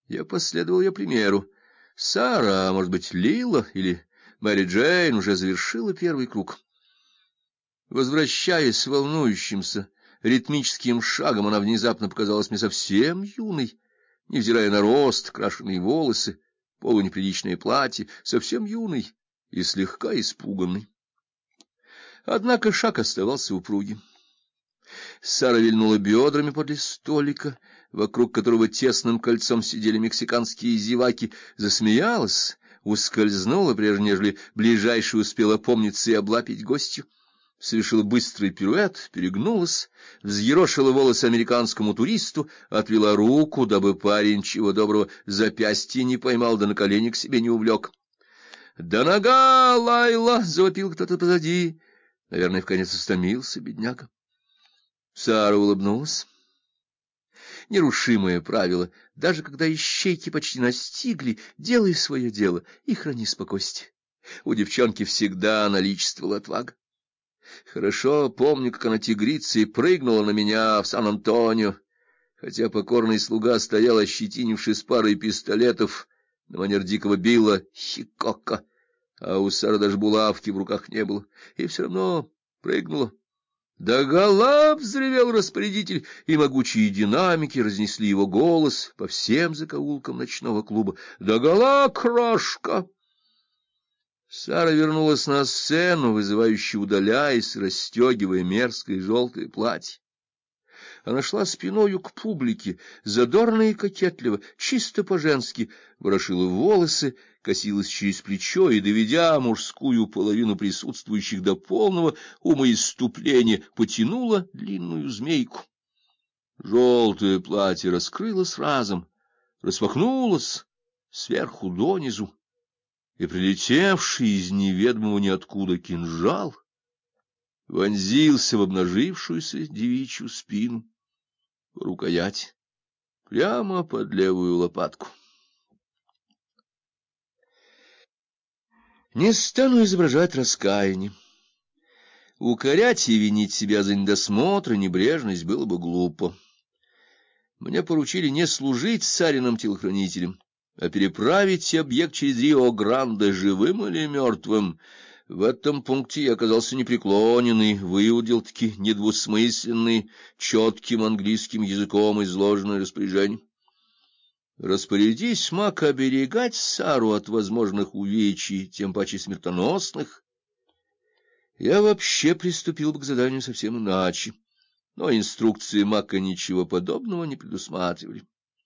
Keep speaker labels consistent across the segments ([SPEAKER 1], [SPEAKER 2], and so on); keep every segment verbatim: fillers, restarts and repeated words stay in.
[SPEAKER 1] Я последовал ее примеру. Сара, а может быть, Лила или Мэри Джейн уже завершила первый круг. Возвращаясь волнующимся, ритмическим шагом, она внезапно показалась мне совсем юной, невзирая на рост, крашеные волосы, полунеприличное платье, совсем юной и слегка испуганной. Однако шаг оставался упругим. Сара вильнула бедрами подле столика, вокруг которого тесным кольцом сидели мексиканские зеваки, засмеялась, ускользнула, прежде нежели ближайший успел опомниться и облапить гостью, совершила быстрый пируэт, перегнулась, взъерошила волосы американскому туристу, отвела руку, дабы парень, чего доброго, запястье не поймал, да на колени к себе не увлек. — Да нога, Лайла! — завопил кто-то позади. Наверное, вконец истомился бедняга. Сара улыбнулась. Нерушимое правило: даже когда ищейки почти настигли, делай свое дело и храни спокойствие. У девчонки всегда наличествовала отвага. Хорошо помню, как она тигрицей прыгнула на меня в Сан-Антонио, хотя покорный слуга стоял, ощетинившись парой пистолетов, на манер дикого Билла Хикока, а у Сары даже булавки в руках не было, и все равно прыгнула. «Догола!» — взревел распорядитель, и могучие динамики разнесли его голос по всем закоулкам ночного клуба. «Догола, крошка!» Сара вернулась на сцену, вызывающе удаляясь, расстегивая мерзкое желтое платье. Она шла спиною к публике, задорно и кокетливо, чисто по-женски, ворошила волосы, косилась через плечо и, доведя мужскую половину присутствующих до полного умоисступления, потянула длинную змейку. Желтое платье раскрылось разом, распахнулось сверху донизу, и прилетевший из неведомого ниоткуда кинжал вонзился в обнажившуюся девичью спину, рукоять, прямо под левую лопатку. Не стану изображать раскаяние. Укорять и винить себя за недосмотр и небрежность было бы глупо. Мне поручили не служить Сариным телохранителем, а переправить объект через Рио-Гранде живым или мертвым. В этом пункте я оказался непреклоненный, выудил-таки недвусмысленный, четким английским языком изложенное распоряжение. Распорядись, Мак, оберегать Сару от возможных увечий, тем паче смертоносных. Я вообще приступил бы к заданию совсем иначе, но инструкции Мака ничего подобного не предусматривали.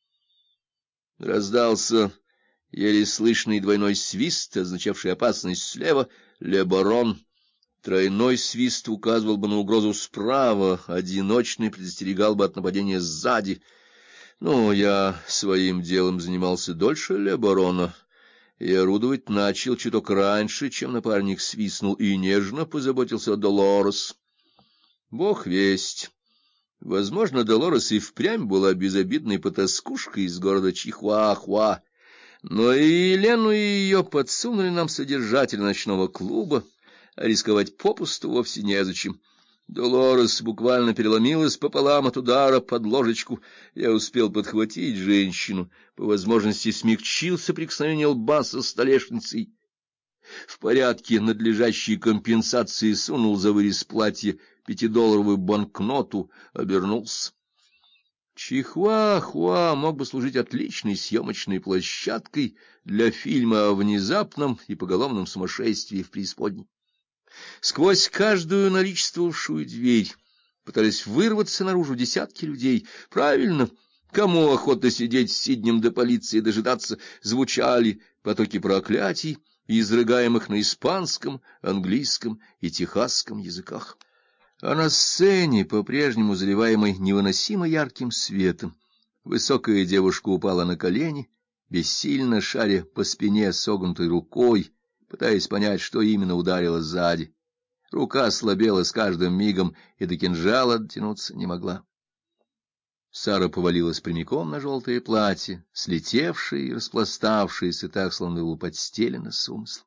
[SPEAKER 1] Раздался еле слышный двойной свист, означавший опасность слева, «Ле Барон». Тройной свист указывал бы на угрозу справа, одиночный предостерегал бы от нападения сзади. Но я своим делом занимался дольше Ле Барона, и орудовать начал чуток раньше, чем напарник свистнул, и нежно позаботился о Долорес. Бог весть. Возможно, Долорес и впрямь была безобидной потаскушкой из города Чихуахуа, но и Елену и ее подсунули нам содержатель ночного клуба, а рисковать попусту вовсе незачем. Долорес буквально переломилась пополам от удара под ложечку. Я успел подхватить женщину, по возможности смягчил соприкосновение лба со столешницей. В порядке надлежащей компенсации сунул за вырез платья пятидолларовую банкноту, обернулся. Чихуахуа мог бы служить отличной съемочной площадкой для фильма о внезапном и поголовном сумасшествии в преисподней. Сквозь каждую наличествовавшую дверь пытались вырваться наружу десятки людей. Правильно, кому охота сидеть сиднем до полиции дожидаться, звучали потоки проклятий, изрыгаемых на испанском, английском и техасском языках. А на сцене, по-прежнему заливаемой невыносимо ярким светом, высокая девушка упала на колени, бессильно шаря по спине согнутой рукой, пытаясь понять, что именно ударило сзади. Рука ослабела с каждым мигом и до кинжала дотянуться не могла. Сара повалилась прямиком на желтое платье, слетевшее и распластавшееся так, словно было подстелено с умыслом.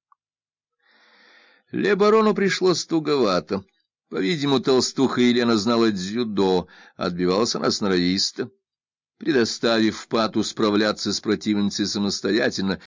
[SPEAKER 1] Ле Барону пришлось туговато. По-видимому, толстуха Елена знала дзюдо, отбивалась она сноровисто. Предоставив Пату справляться с противницей самостоятельно,